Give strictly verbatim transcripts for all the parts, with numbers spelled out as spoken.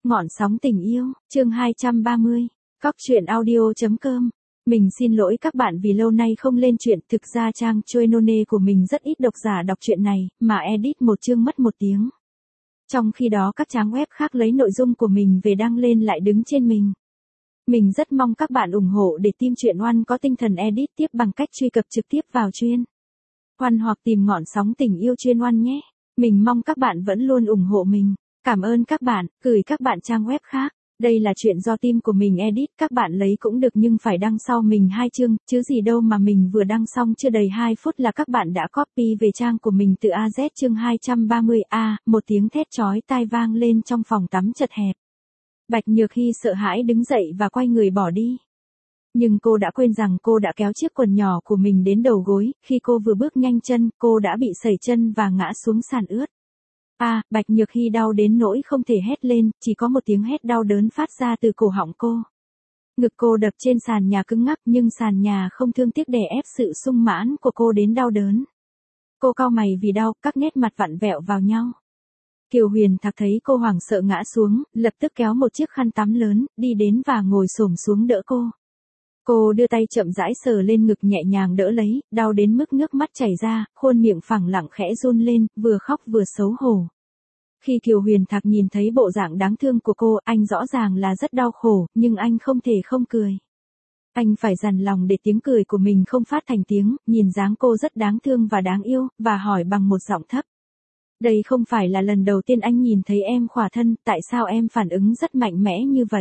Ngọn sóng tình yêu, chương hai trăm ba mươi. Cóc truyện audio.com. Mình xin lỗi các bạn vì lâu nay không lên truyện, thực ra trang Choenone của mình rất ít độc giả đọc truyện này, mà edit một chương mất một tiếng. Trong khi đó các trang web khác lấy nội dung của mình về đăng lên lại đứng trên mình. Mình rất mong các bạn ủng hộ để team truyện One có tinh thần edit tiếp bằng cách truy cập trực tiếp vào chuyên One hoặc tìm ngọn sóng tình yêu chuyên One nhé. Mình mong các bạn vẫn luôn ủng hộ mình. Cảm ơn các bạn, gửi các bạn trang web khác. Đây là chuyện do team của mình edit, các bạn lấy cũng được nhưng phải đăng sau mình hai chương, chứ gì đâu mà mình vừa đăng xong chưa đầy hai phút là các bạn đã copy về trang của mình từ a dét chương hai trăm ba mươi a, một tiếng thét chói tai vang lên trong phòng tắm chật hẹp. Bạch Nhược Hy sợ hãi đứng dậy và quay người bỏ đi. Nhưng cô đã quên rằng cô đã kéo chiếc quần nhỏ của mình đến đầu gối, khi cô vừa bước nhanh chân, cô đã bị sẩy chân và ngã xuống sàn ướt. A, à, Bạch Nhược Hy đau đến nỗi không thể hét lên, chỉ có một tiếng hét đau đớn phát ra từ cổ họng cô. Ngực cô đập trên sàn nhà cứng ngắc nhưng sàn nhà không thương tiếc đè ép sự sung mãn của cô đến đau đớn. Cô cau mày vì đau, các nét mặt vặn vẹo vào nhau. Kiều Huyền Thạc thấy cô hoảng sợ ngã xuống, lập tức kéo một chiếc khăn tắm lớn, đi đến và ngồi xổm xuống đỡ cô. Cô đưa tay chậm rãi sờ lên ngực nhẹ nhàng đỡ lấy, đau đến mức nước mắt chảy ra, khuôn miệng phẳng lặng khẽ run lên, vừa khóc vừa xấu hổ. Khi Kiều Huyền Thạc nhìn thấy bộ dạng đáng thương của cô, anh rõ ràng là rất đau khổ, nhưng anh không thể không cười. Anh phải dằn lòng để tiếng cười của mình không phát thành tiếng, nhìn dáng cô rất đáng thương và đáng yêu, và hỏi bằng một giọng thấp. Đây không phải là lần đầu tiên anh nhìn thấy em khỏa thân, tại sao em phản ứng rất mạnh mẽ như vậy?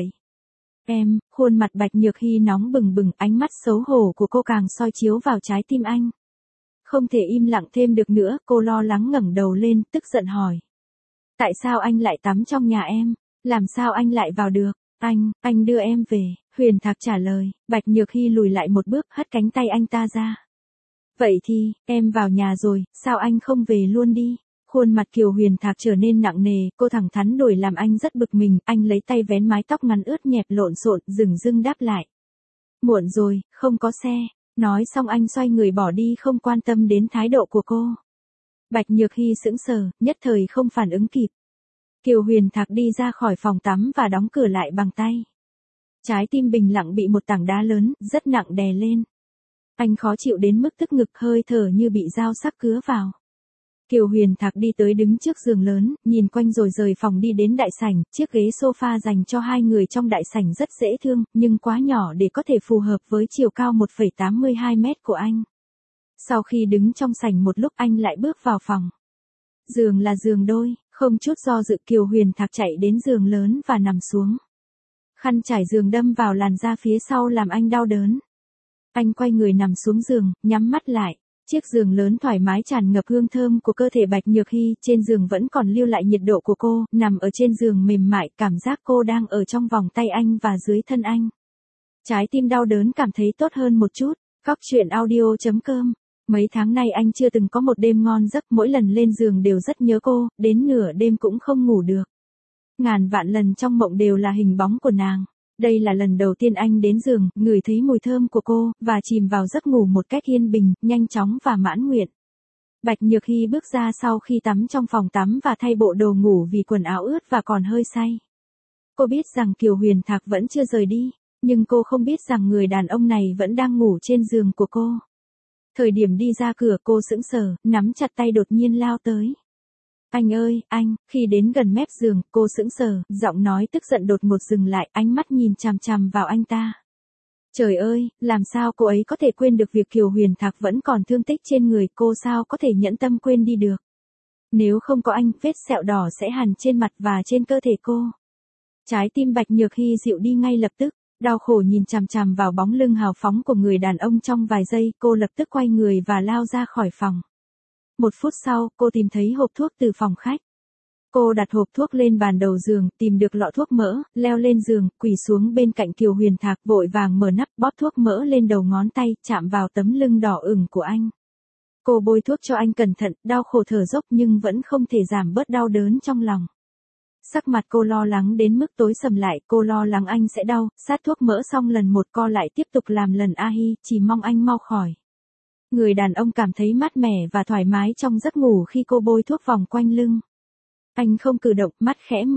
Em, khuôn mặt Bạch Nhược Hy nóng bừng bừng, ánh mắt xấu hổ của cô càng soi chiếu vào trái tim anh. Không thể im lặng thêm được nữa, cô lo lắng ngẩng đầu lên, tức giận hỏi. Tại sao anh lại tắm trong nhà em? Làm sao anh lại vào được? Anh, anh đưa em về, Huyền Thạc trả lời. Bạch Nhược Hy lùi lại một bước, hất cánh tay anh ta ra. Vậy thì, em vào nhà rồi, sao anh không về luôn đi? Khuôn mặt Kiều Huyền Thạc trở nên nặng nề, cô thẳng thắn đổi làm anh rất bực mình, anh lấy tay vén mái tóc ngắn ướt nhẹp lộn xộn, dửng dưng đáp lại. Muộn rồi, không có xe. Nói xong anh xoay người bỏ đi không quan tâm đến thái độ của cô. Bạch Nhược Hy sững sờ, nhất thời không phản ứng kịp. Kiều Huyền Thạc đi ra khỏi phòng tắm và đóng cửa lại bằng tay. Trái tim bình lặng bị một tảng đá lớn, rất nặng đè lên. Anh khó chịu đến mức tức ngực, hơi thở như bị dao sắc cứa vào. Kiều Huyền Thạc đi tới đứng trước giường lớn, nhìn quanh rồi rời phòng đi đến đại sảnh, chiếc ghế sofa dành cho hai người trong đại sảnh rất dễ thương, nhưng quá nhỏ để có thể phù hợp với chiều cao một phẩy tám mươi hai mét của anh. Sau khi đứng trong sảnh một lúc anh lại bước vào phòng. Giường là giường đôi, không chút do dự Kiều Huyền Thạc chạy đến giường lớn và nằm xuống. Khăn trải giường đâm vào làn da phía sau làm anh đau đớn. Anh quay người nằm xuống giường, nhắm mắt lại. Chiếc giường lớn thoải mái tràn ngập hương thơm của cơ thể Bạch Nhược Hy, trên giường vẫn còn lưu lại nhiệt độ của cô, nằm ở trên giường mềm mại, cảm giác cô đang ở trong vòng tay anh và dưới thân anh. Trái tim đau đớn cảm thấy tốt hơn một chút. Cóc truyện audio.com. Mấy tháng nay anh chưa từng có một đêm ngon giấc, mỗi lần lên giường đều rất nhớ cô, đến nửa đêm cũng không ngủ được. Ngàn vạn lần trong mộng đều là hình bóng của nàng. Đây là lần đầu tiên anh đến giường, ngửi thấy mùi thơm của cô, và chìm vào giấc ngủ một cách yên bình, nhanh chóng và mãn nguyện. Bạch Nhược Hy bước ra sau khi tắm trong phòng tắm và thay bộ đồ ngủ vì quần áo ướt và còn hơi say. Cô biết rằng Kiều Huyền Thạc vẫn chưa rời đi, nhưng cô không biết rằng người đàn ông này vẫn đang ngủ trên giường của cô. Thời điểm đi ra cửa cô sững sờ, nắm chặt tay đột nhiên lao tới. Anh ơi, anh, khi đến gần mép giường, cô sững sờ, giọng nói tức giận đột ngột dừng lại, ánh mắt nhìn chằm chằm vào anh ta. Trời ơi, làm sao cô ấy có thể quên được việc Kiều Huyền Thạc vẫn còn thương tích trên người, cô sao có thể nhẫn tâm quên đi được. Nếu không có anh, vết sẹo đỏ sẽ hằn trên mặt và trên cơ thể cô. Trái tim Bạch Nhược Hy dịu đi ngay lập tức, đau khổ nhìn chằm chằm vào bóng lưng hào phóng của người đàn ông trong vài giây, cô lập tức quay người và lao ra khỏi phòng. Một phút sau, cô tìm thấy hộp thuốc từ phòng khách. Cô đặt hộp thuốc lên bàn đầu giường, tìm được lọ thuốc mỡ, leo lên giường, quỳ xuống bên cạnh Kiều Huyền Thạc, vội vàng mở nắp, bóp thuốc mỡ lên đầu ngón tay, chạm vào tấm lưng đỏ ửng của anh. Cô bôi thuốc cho anh cẩn thận, đau khổ thở dốc nhưng vẫn không thể giảm bớt đau đớn trong lòng. Sắc mặt cô lo lắng đến mức tối sầm lại, cô lo lắng anh sẽ đau, sát thuốc mỡ xong lần một co lại tiếp tục làm lần a hi, chỉ mong anh mau khỏi. Người đàn ông cảm thấy mát mẻ và thoải mái trong giấc ngủ khi cô bôi thuốc vòng quanh lưng. Anh không cử động, mắt khẽ mở.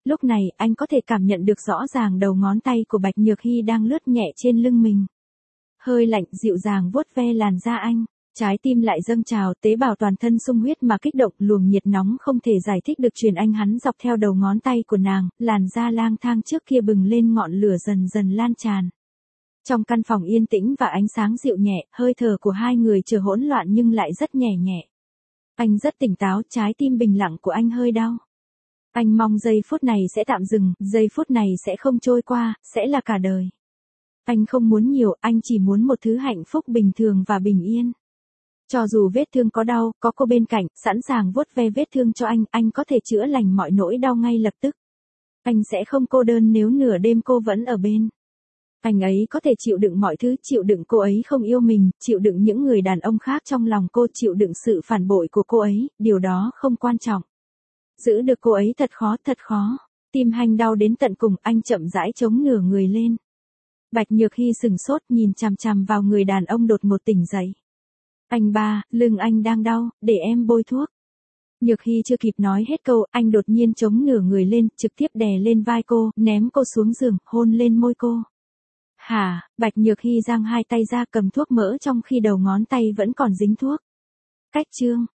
Lúc này, anh có thể cảm nhận được rõ ràng đầu ngón tay của Bạch Nhược Hy đang lướt nhẹ trên lưng mình. Hơi lạnh dịu dàng vuốt ve làn da anh. Trái tim lại dâng trào, tế bào toàn thân sung huyết mà kích động, luồng nhiệt nóng không thể giải thích được truyền anh hắn dọc theo đầu ngón tay của nàng, làn da lang thang trước kia bừng lên ngọn lửa dần dần lan tràn. Trong căn phòng yên tĩnh và ánh sáng dịu nhẹ, hơi thở của hai người trở hỗn loạn nhưng lại rất nhẹ nhẹ. Anh rất tỉnh táo, trái tim bình lặng của anh hơi đau. Anh mong giây phút này sẽ tạm dừng, giây phút này sẽ không trôi qua, sẽ là cả đời. Anh không muốn nhiều, anh chỉ muốn một thứ hạnh phúc bình thường và bình yên. Cho dù vết thương có đau, có cô bên cạnh, sẵn sàng vuốt ve vết thương cho anh, anh có thể chữa lành mọi nỗi đau ngay lập tức. Anh sẽ không cô đơn nếu nửa đêm cô vẫn ở bên. Anh ấy có thể chịu đựng mọi thứ, chịu đựng cô ấy không yêu mình, chịu đựng những người đàn ông khác trong lòng cô, chịu đựng sự phản bội của cô ấy, điều đó không quan trọng. Giữ được cô ấy thật khó, thật khó. Tim Hành đau đến tận cùng, anh chậm rãi chống nửa người lên. Bạch Nhược Hy sừng sốt nhìn chằm chằm vào người đàn ông đột ngột tỉnh dậy. Anh ba, lưng anh đang đau, để em bôi thuốc. Nhược Hy chưa kịp nói hết câu, anh đột nhiên chống nửa người lên, trực tiếp đè lên vai cô, ném cô xuống giường, hôn lên môi cô. Hả, Bạch Nhược Hy giang hai tay ra cầm thuốc mỡ trong khi đầu ngón tay vẫn còn dính thuốc. Cách chương.